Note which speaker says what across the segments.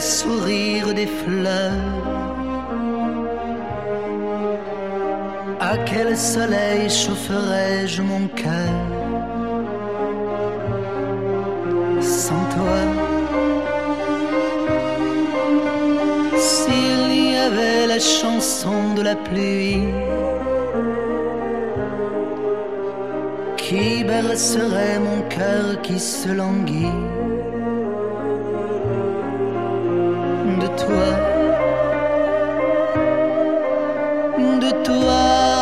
Speaker 1: sourire des fleurs. À quel soleil chaufferais-je mon cœur sans toi? S'il y avait la chanson de la pluie qui bercerait mon cœur qui se languit de toi, de toi.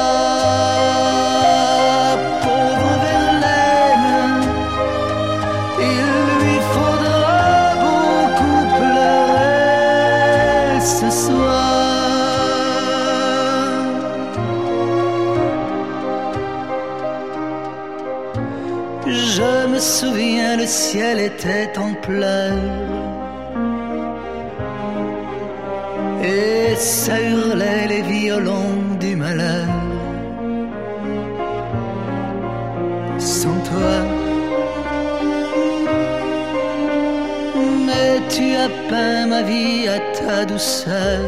Speaker 1: Je me souviens, le ciel était en pleurs et ça hurlait les violons du malheur. Sans toi, mais tu as peint ma vie à ta douceur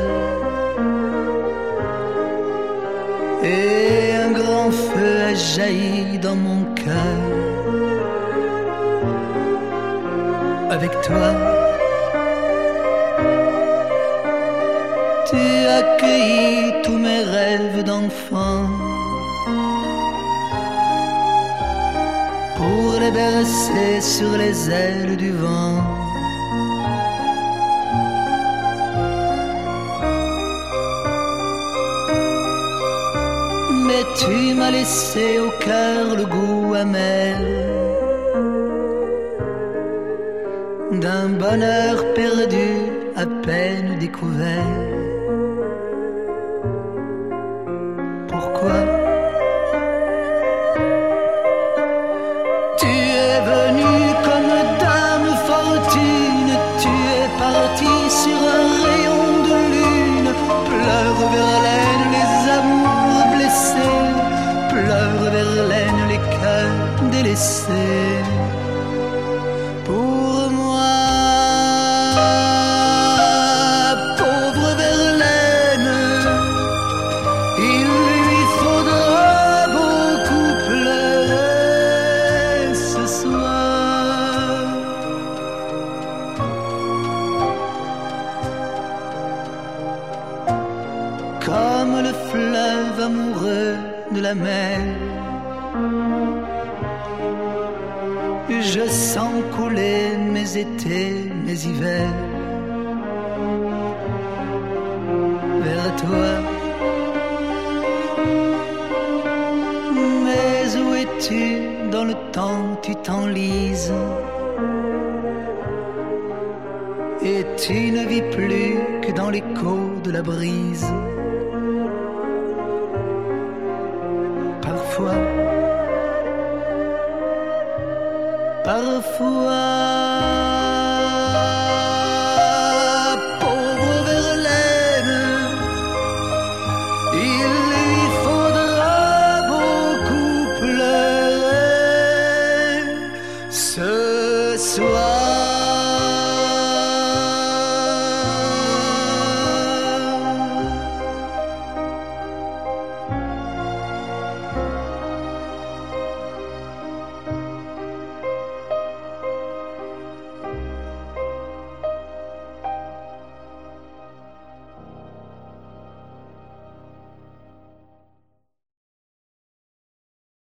Speaker 1: et un grand feu a jailli dans mon cœur. Avec toi, tu as accueilli tous mes rêves d'enfant pour les bercer sur les ailes du vent. Mais tu m'as laissé au cœur le goût amer d'un bonheur perdu, à peine découvert. Pourquoi tu es venu comme dame fortune, tu es parti sur un rayon de lune, pleure Verlaine les amours blessés, pleure Verlaine les cœurs délaissés. Pour moi, pauvre Verlaine, il lui faudra beaucoup pleurer ce soir. Comme le fleuve amoureux de la mer, je sens couler mes étés, mes hivers vers toi. Mais où es-tu dans le temps, tu t'enlises et tu ne vis plus que dans l'écho de la brise. Parfois, pauvre Verlaine, il lui faudra beaucoup pleurer ce soir.